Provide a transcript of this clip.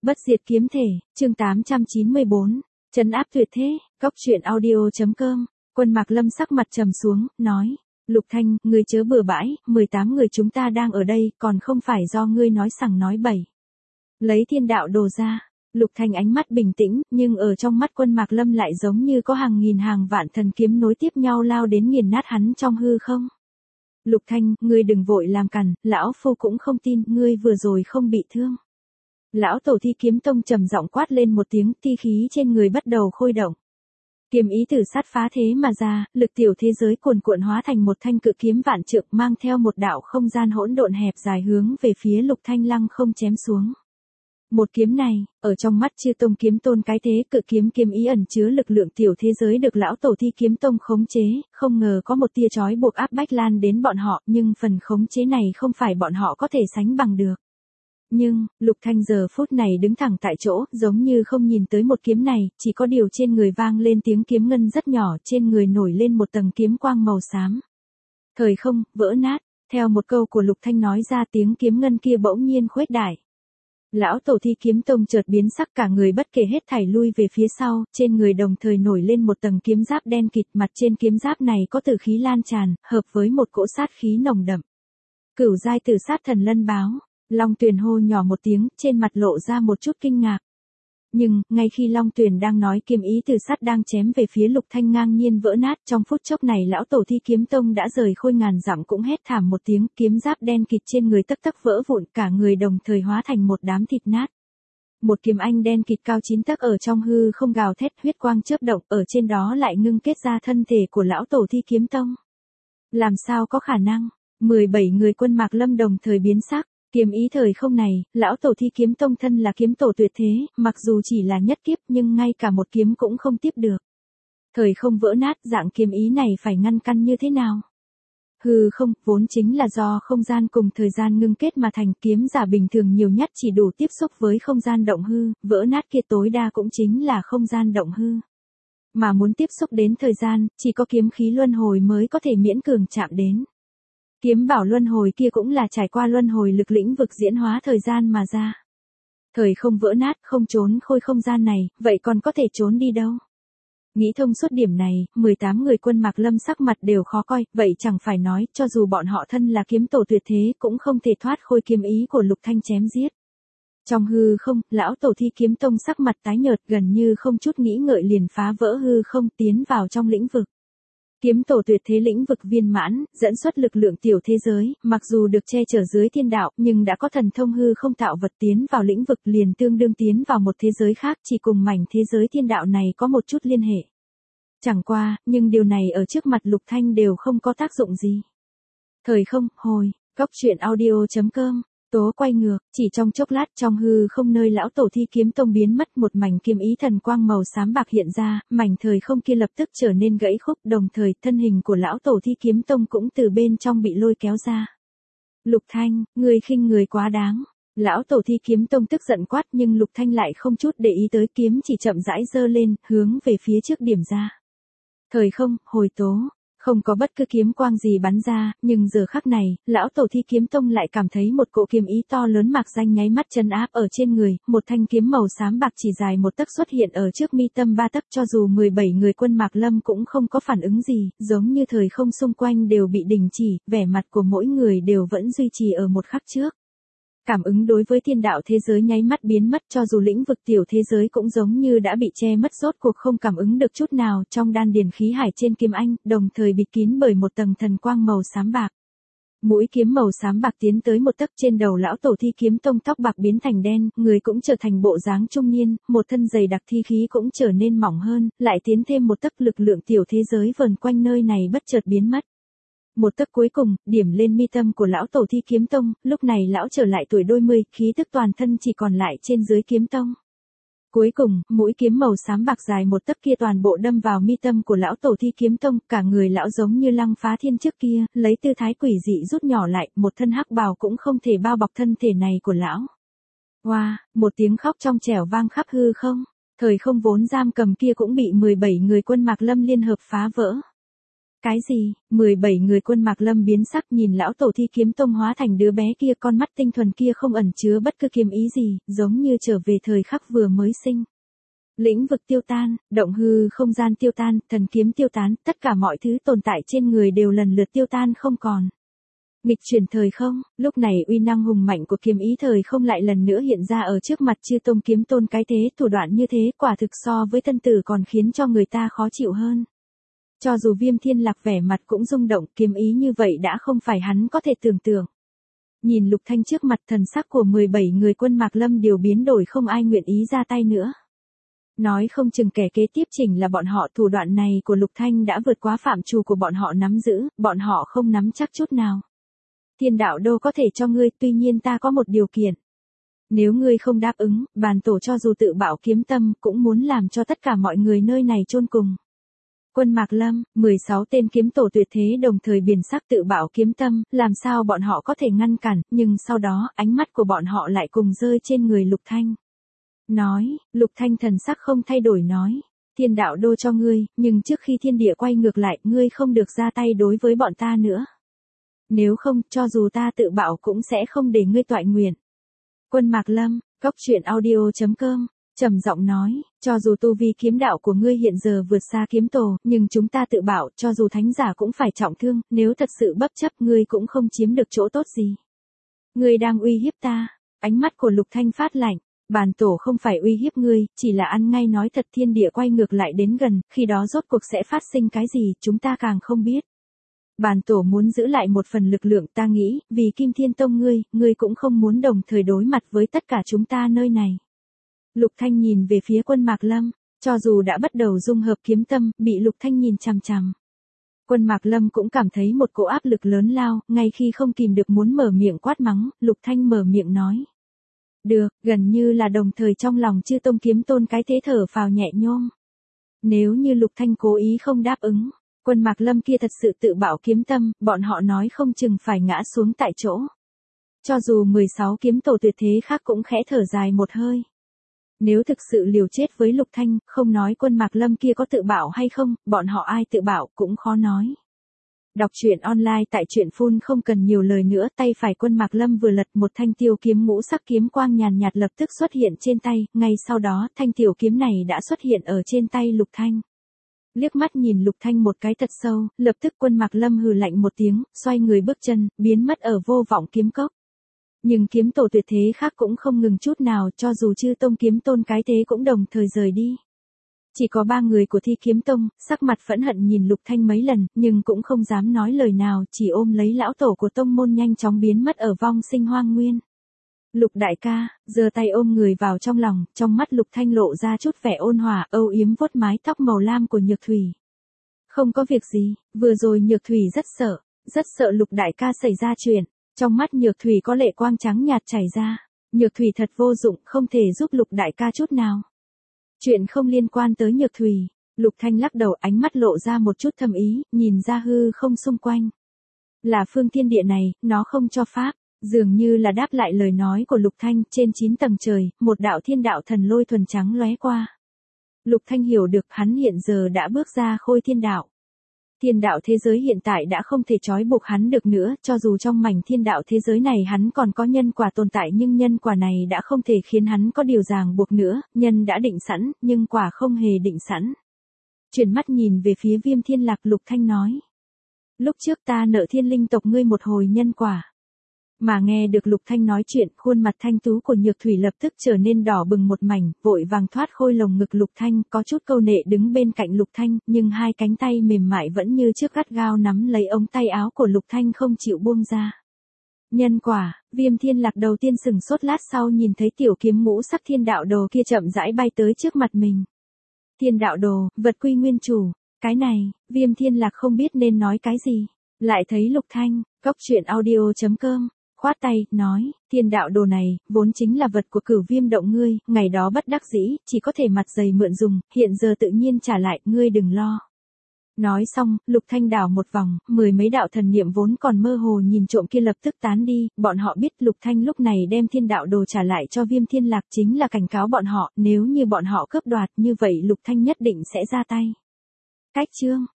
Bất diệt kiếm thể, chương 894, trấn áp tuyệt thế, Cóc truyện audio.com. Quân Mạc Lâm sắc mặt trầm xuống, nói, Lục Thanh, ngươi chớ bừa bãi, 18 người chúng ta đang ở đây, còn không phải do ngươi nói sằng nói bậy. Lấy thiên đạo đồ ra. Lục Thanh ánh mắt bình tĩnh, nhưng ở trong mắt Quân Mạc Lâm lại giống như có hàng nghìn hàng vạn thần kiếm nối tiếp nhau lao đến nghiền nát hắn trong hư không. Lục Thanh, ngươi đừng vội làm cằn, lão phu cũng không tin, ngươi vừa rồi không bị thương. Lão tổ Thi Kiếm Tông trầm giọng quát lên một tiếng, thi khí trên người bắt đầu khôi động. Kiếm ý tử sát phá thế mà ra, lực tiểu thế giới cuồn cuộn hóa thành một thanh cự kiếm vạn trượng mang theo một đạo không gian hỗn độn hẹp dài hướng về phía Lục Thanh lăng không chém xuống. Một kiếm này, ở trong mắt Chư Tông Kiếm Tôn cái thế cự kiếm kiếm ý ẩn chứa lực lượng tiểu thế giới được lão tổ Thi Kiếm Tông khống chế, không ngờ có một tia chói buộc áp bách lan đến bọn họ, nhưng phần khống chế này không phải bọn họ có thể sánh bằng được. Nhưng, Lục Thanh giờ phút này đứng thẳng tại chỗ, giống như không nhìn tới một kiếm này, chỉ có điều trên người vang lên tiếng kiếm ngân rất nhỏ, trên người nổi lên một tầng kiếm quang màu xám. Thời không, vỡ nát, theo một câu của Lục Thanh nói ra tiếng kiếm ngân kia bỗng nhiên khuếch đại. Lão tổ Thi Kiếm Tông chợt biến sắc cả người bất kể hết thảy lui về phía sau, trên người đồng thời nổi lên một tầng kiếm giáp đen kịt, mặt trên kiếm giáp này có tử khí lan tràn, hợp với một cỗ sát khí nồng đậm. Cửu giai tử sát thần lân báo. Long Tuyền hô nhỏ một tiếng, trên mặt lộ ra một chút kinh ngạc. Nhưng, ngay khi Long Tuyền đang nói kiếm ý từ sát đang chém về phía Lục Thanh ngang nhiên vỡ nát, trong phút chốc này lão tổ Thi Kiếm Tông đã rời khôi ngàn dặm cũng hét thảm một tiếng, kiếm giáp đen kịt trên người tấc tấc vỡ vụn, cả người đồng thời hóa thành một đám thịt nát. Một kiếm anh đen kịt cao 9 tấc ở trong hư không gào thét, huyết quang chớp động, ở trên đó lại ngưng kết ra thân thể của lão tổ Thi Kiếm Tông. Làm sao có khả năng? 17 người Quân Mạc Lâm đồng thời biến sắc. Kiếm ý thời không này, lão tổ Thi Kiếm Tông thân là kiếm tổ tuyệt thế, mặc dù chỉ là nhất kiếp nhưng ngay cả một kiếm cũng không tiếp được. Thời không vỡ nát, dạng kiếm ý này phải ngăn căn như thế nào? Hư không, vốn chính là do không gian cùng thời gian ngưng kết mà thành, kiếm giả bình thường nhiều nhất chỉ đủ tiếp xúc với không gian động hư, vỡ nát kia tối đa cũng chính là không gian động hư. Mà muốn tiếp xúc đến thời gian, chỉ có kiếm khí luân hồi mới có thể miễn cường chạm đến. Kiếm bảo luân hồi kia cũng là trải qua luân hồi lực lĩnh vực diễn hóa thời gian mà ra. Thời không vỡ nát, không trốn khôi không gian này, vậy còn có thể trốn đi đâu? Nghĩ thông suốt điểm này, 18 người Quân Mạc Lâm sắc mặt đều khó coi, vậy chẳng phải nói, cho dù bọn họ thân là kiếm tổ tuyệt thế cũng không thể thoát khôi kiếm ý của Lục Thanh chém giết. Trong hư không, lão tổ Thi Kiếm Tông sắc mặt tái nhợt gần như không chút nghĩ ngợi liền phá vỡ hư không tiến vào trong lĩnh vực. Kiếm tổ tuyệt thế lĩnh vực viên mãn, dẫn xuất lực lượng tiểu thế giới, mặc dù được che chở dưới thiên đạo, nhưng đã có thần thông hư không tạo vật tiến vào lĩnh vực liền tương đương tiến vào một thế giới khác, chỉ cùng mảnh thế giới thiên đạo này có một chút liên hệ. Chẳng qua, nhưng điều này ở trước mặt Lục Thanh đều không có tác dụng gì. Thời không, hồi, Cóc truyện audio.com. Tố quay ngược, chỉ trong chốc lát trong hư không nơi lão tổ Thi Kiếm Tông biến mất một mảnh kiếm ý thần quang màu xám bạc hiện ra, mảnh thời không kia lập tức trở nên gãy khúc, đồng thời thân hình của lão tổ Thi Kiếm Tông cũng từ bên trong bị lôi kéo ra. Lục Thanh, ngươi khinh người quá đáng. Lão tổ Thi Kiếm Tông tức giận quát nhưng Lục Thanh lại không chút để ý tới, kiếm chỉ chậm rãi giơ lên, hướng về phía trước điểm ra. Thời không, hồi tố. Không có bất cứ kiếm quang gì bắn ra, nhưng giờ khắc này, lão tổ Thi Kiếm Tông lại cảm thấy một cỗ kiếm ý to lớn mạc danh nháy mắt trấn áp ở trên người, một thanh kiếm màu xám bạc chỉ dài một tấc xuất hiện ở trước mi tâm 3 tấc, cho dù 17 người Quân Mạc Lâm cũng không có phản ứng gì, giống như thời không xung quanh đều bị đình chỉ, vẻ mặt của mỗi người đều vẫn duy trì ở một khắc trước. Cảm ứng đối với thiên đạo thế giới nháy mắt biến mất, cho dù lĩnh vực tiểu thế giới cũng giống như đã bị che mất, rốt cuộc không cảm ứng được chút nào, trong đan điền khí hải trên kiếm anh, đồng thời bịt kín bởi một tầng thần quang màu xám bạc. Mũi kiếm màu xám bạc tiến tới một tấc, trên đầu lão tổ Thi Kiếm Tông tóc bạc biến thành đen, người cũng trở thành bộ dáng trung niên, một thân dày đặc thi khí cũng trở nên mỏng hơn, lại tiến thêm một tấc, lực lượng tiểu thế giới vần quanh nơi này bất chợt biến mất. Một tấc cuối cùng, điểm lên mi tâm của lão tổ Thi Kiếm Tông, lúc này lão trở lại tuổi đôi mươi, khí tức toàn thân chỉ còn lại trên dưới kiếm tông. Cuối cùng, mũi kiếm màu xám bạc dài một tấc kia toàn bộ đâm vào mi tâm của lão tổ Thi Kiếm Tông, cả người lão giống như Lăng Phá Thiên trước kia, lấy tư thái quỷ dị rút nhỏ lại, một thân hắc bào cũng không thể bao bọc thân thể này của lão. Wow, một tiếng khóc trong trẻo vang khắp hư không, thời không vốn giam cầm kia cũng bị 17 người Quân Mạc Lâm liên hợp phá vỡ. Cái gì? 17 người quân Mạc Lâm biến sắc nhìn lão tổ Thi Kiếm Tông hóa thành đứa bé kia, con mắt tinh thuần kia không ẩn chứa bất cứ kiếm ý gì, giống như trở về thời khắc vừa mới sinh. Lĩnh vực tiêu tan, động hư không gian tiêu tan, thần kiếm tiêu tán, tất cả mọi thứ tồn tại trên người đều lần lượt tiêu tan không còn. Nghịch chuyển thời không, lúc này uy năng hùng mạnh của kiếm ý thời không lại lần nữa hiện ra ở trước mặt Chư Tông Kiếm Tôn, cái thế thủ đoạn như thế quả thực so với thân tử còn khiến cho người ta khó chịu hơn. Cho dù Viêm Thiên Lạc vẻ mặt cũng rung động, kiếm ý như vậy đã không phải hắn có thể tưởng tượng. Nhìn Lục Thanh trước mặt, thần sắc của 17 người quân Mạc Lâm đều biến đổi, không ai nguyện ý ra tay nữa. Nói không chừng kẻ kế tiếp chỉnh là bọn họ, thủ đoạn này của Lục Thanh đã vượt quá phạm trù của bọn họ nắm giữ, bọn họ không nắm chắc chút nào. Thiên đạo đô có thể cho ngươi, tuy nhiên ta có một điều kiện. Nếu ngươi không đáp ứng, bản tổ cho dù tự bạo kiếm tâm cũng muốn làm cho tất cả mọi người nơi này chôn cùng. Quân Mạc Lâm, 16 tên kiếm tổ tuyệt thế đồng thời biến sắc tự bạo kiếm tâm, làm sao bọn họ có thể ngăn cản, nhưng sau đó ánh mắt của bọn họ lại cùng rơi trên người Lục Thanh. Lục Thanh thần sắc không thay đổi nói, thiên đạo đô cho ngươi, nhưng trước khi thiên địa quay ngược lại, ngươi không được ra tay đối với bọn ta nữa. Nếu không, cho dù ta tự bạo cũng sẽ không để ngươi toại nguyện. Quân Mạc Lâm, coctruyện.audio.com, trầm giọng nói, cho dù tu vi kiếm đạo của ngươi hiện giờ vượt xa kiếm tổ, nhưng chúng ta tự bạo, cho dù thánh giả cũng phải trọng thương, nếu thật sự bất chấp ngươi cũng không chiếm được chỗ tốt gì. Ngươi đang uy hiếp ta. Ánh mắt của Lục Thanh phát lạnh, bản tổ không phải uy hiếp ngươi, chỉ là ăn ngay nói thật, thiên địa quay ngược lại đến gần, khi đó rốt cuộc sẽ phát sinh cái gì, chúng ta càng không biết. Bản tổ muốn giữ lại một phần lực lượng, ta nghĩ, vì Kim Thiên Tông ngươi cũng không muốn đồng thời đối mặt với tất cả chúng ta nơi này. Lục Thanh nhìn về phía quân Mạc Lâm, cho dù đã bắt đầu dung hợp kiếm tâm, bị Lục Thanh nhìn chằm chằm. Quân Mạc Lâm cũng cảm thấy một cỗ áp lực lớn lao, ngay khi không kìm được muốn mở miệng quát mắng, Lục Thanh mở miệng nói. Được, gần như là đồng thời trong lòng Chư Tông Kiếm Tôn cái thế thở phào nhẹ nhõm. Nếu như Lục Thanh cố ý không đáp ứng, quân Mạc Lâm kia thật sự tự bạo kiếm tâm, bọn họ nói không chừng phải ngã xuống tại chỗ. Cho dù 16 kiếm tổ tuyệt thế khác cũng khẽ thở dài một hơi. Nếu thực sự liều chết với Lục Thanh, không nói quân Mạc Lâm kia có tự bạo hay không, bọn họ ai tự bạo cũng khó nói. Đọc truyện online tại truyện phun không cần nhiều lời nữa, tay phải quân Mạc Lâm vừa lật, một thanh tiêu kiếm ngũ sắc kiếm quang nhàn nhạt lập tức xuất hiện trên tay, ngay sau đó thanh tiểu kiếm này đã xuất hiện ở trên tay Lục Thanh. Liếc mắt nhìn Lục Thanh một cái thật sâu, lập tức quân Mạc Lâm hừ lạnh một tiếng, xoay người bước chân, biến mất ở vô vọng kiếm cốc. Nhưng kiếm tổ tuyệt thế khác cũng không ngừng chút nào, cho dù Chư Tông Kiếm Tôn cái thế cũng đồng thời rời đi. Chỉ có 3 người của Thi Kiếm Tông, sắc mặt phẫn hận nhìn Lục Thanh mấy lần, nhưng cũng không dám nói lời nào, chỉ ôm lấy lão tổ của tông môn nhanh chóng biến mất ở vong sinh hoang nguyên. Lục đại ca, giơ tay ôm người vào trong lòng, trong mắt Lục Thanh lộ ra chút vẻ ôn hòa, âu yếm vuốt mái tóc màu lam của Nhược Thủy. Không có việc gì, vừa rồi Nhược Thủy rất sợ Lục đại ca xảy ra chuyện. Trong mắt Nhược Thủy có lệ quang trắng nhạt chảy ra. Nhược Thủy thật vô dụng, không thể giúp Lục đại ca chút nào. Chuyện không liên quan tới Nhược Thủy. Lục Thanh lắc đầu, ánh mắt lộ ra một chút thâm ý, nhìn ra hư không xung quanh. Là phương thiên địa này, nó không cho pháp. Dường như là đáp lại lời nói của Lục Thanh, trên 9 tầng trời, một đạo thiên đạo thần lôi thuần trắng lóe qua. Lục Thanh hiểu được hắn hiện giờ đã bước ra khôi thiên đạo. Thiên đạo thế giới hiện tại đã không thể trói buộc hắn được nữa, cho dù trong mảnh thiên đạo thế giới này hắn còn có nhân quả tồn tại, nhưng nhân quả này đã không thể khiến hắn có điều ràng buộc nữa, nhân đã định sẵn, nhưng quả không hề định sẵn. Chuyển mắt nhìn về phía Viêm Thiên Lạc, Lục Thanh nói. Lúc trước ta nợ Thiên Linh tộc ngươi một hồi nhân quả. Mà nghe được Lục Thanh nói chuyện, khuôn mặt thanh tú của Nhược Thủy lập tức trở nên đỏ bừng một mảnh, vội vàng thoát khôi lồng ngực Lục Thanh, có chút câu nệ đứng bên cạnh Lục Thanh, nhưng hai cánh tay mềm mại vẫn như trước gắt gao nắm lấy ống tay áo của Lục Thanh không chịu buông ra. Nhân quả, Viêm Thiên Lạc đầu tiên sừng sốt, lát sau nhìn thấy tiểu kiếm ngũ sắc thiên đạo đồ kia chậm rãi bay tới trước mặt mình. Thiên đạo đồ, vật quy nguyên chủ, cái này, Viêm Thiên Lạc không biết nên nói cái gì, lại thấy Lục Thanh, coctruyện.audio.com. Khoát tay, nói, thiên đạo đồ này, vốn chính là vật của Cửu Viêm động ngươi, ngày đó bất đắc dĩ, chỉ có thể mặt dày mượn dùng, hiện giờ tự nhiên trả lại, ngươi đừng lo. Nói xong, Lục Thanh đảo một vòng, 10 mấy đạo thần niệm vốn còn mơ hồ nhìn trộm kia lập tức tán đi, bọn họ biết Lục Thanh lúc này đem thiên đạo đồ trả lại cho Viêm Thiên Lạc chính là cảnh cáo bọn họ, nếu như bọn họ cướp đoạt như vậy Lục Thanh nhất định sẽ ra tay. Cách chương